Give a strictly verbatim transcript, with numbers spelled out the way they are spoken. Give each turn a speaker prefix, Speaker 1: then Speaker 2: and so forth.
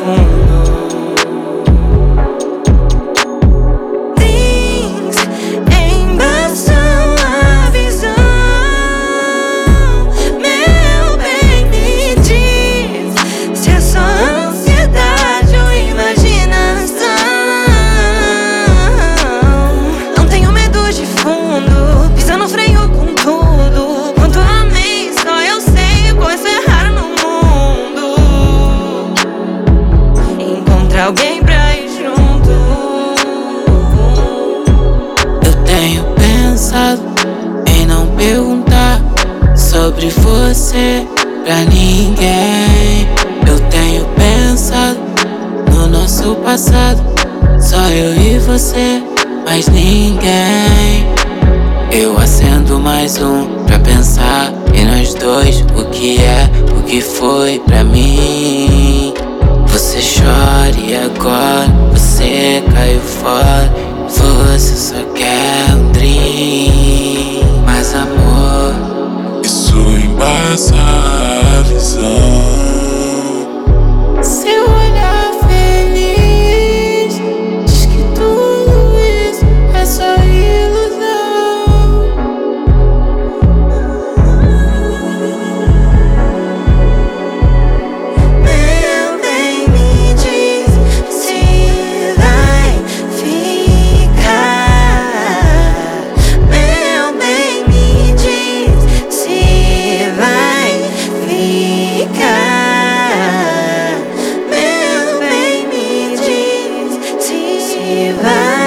Speaker 1: fundo. Things embaçam a visão. Meu bem, me diz se é só ansiedade ou imaginação. Não tenho medo de fundo, pisa no freio com tudo. Quanto amei, só eu sei o quão isso é raro no mundo. Encontrar alguém pra ir junto.
Speaker 2: Eu tenho pensado em não perguntar sobre você pra ninguém. Eu tenho pensado no nosso passado, só eu e você, mais ninguém. Eu acendo mais um pra pensar em nós dois, o que é, o que foi pra mim. Você chora e agora você caiu fora. Você só quer um drink, mas amor,
Speaker 3: isso embaça a visão.
Speaker 2: seu olhar feliz diz que tudo isso é só ilusão.
Speaker 1: Meu bem, me diz se vai ficar. Meu bem, me diz se vai ficar. Meu bem, me diz se vai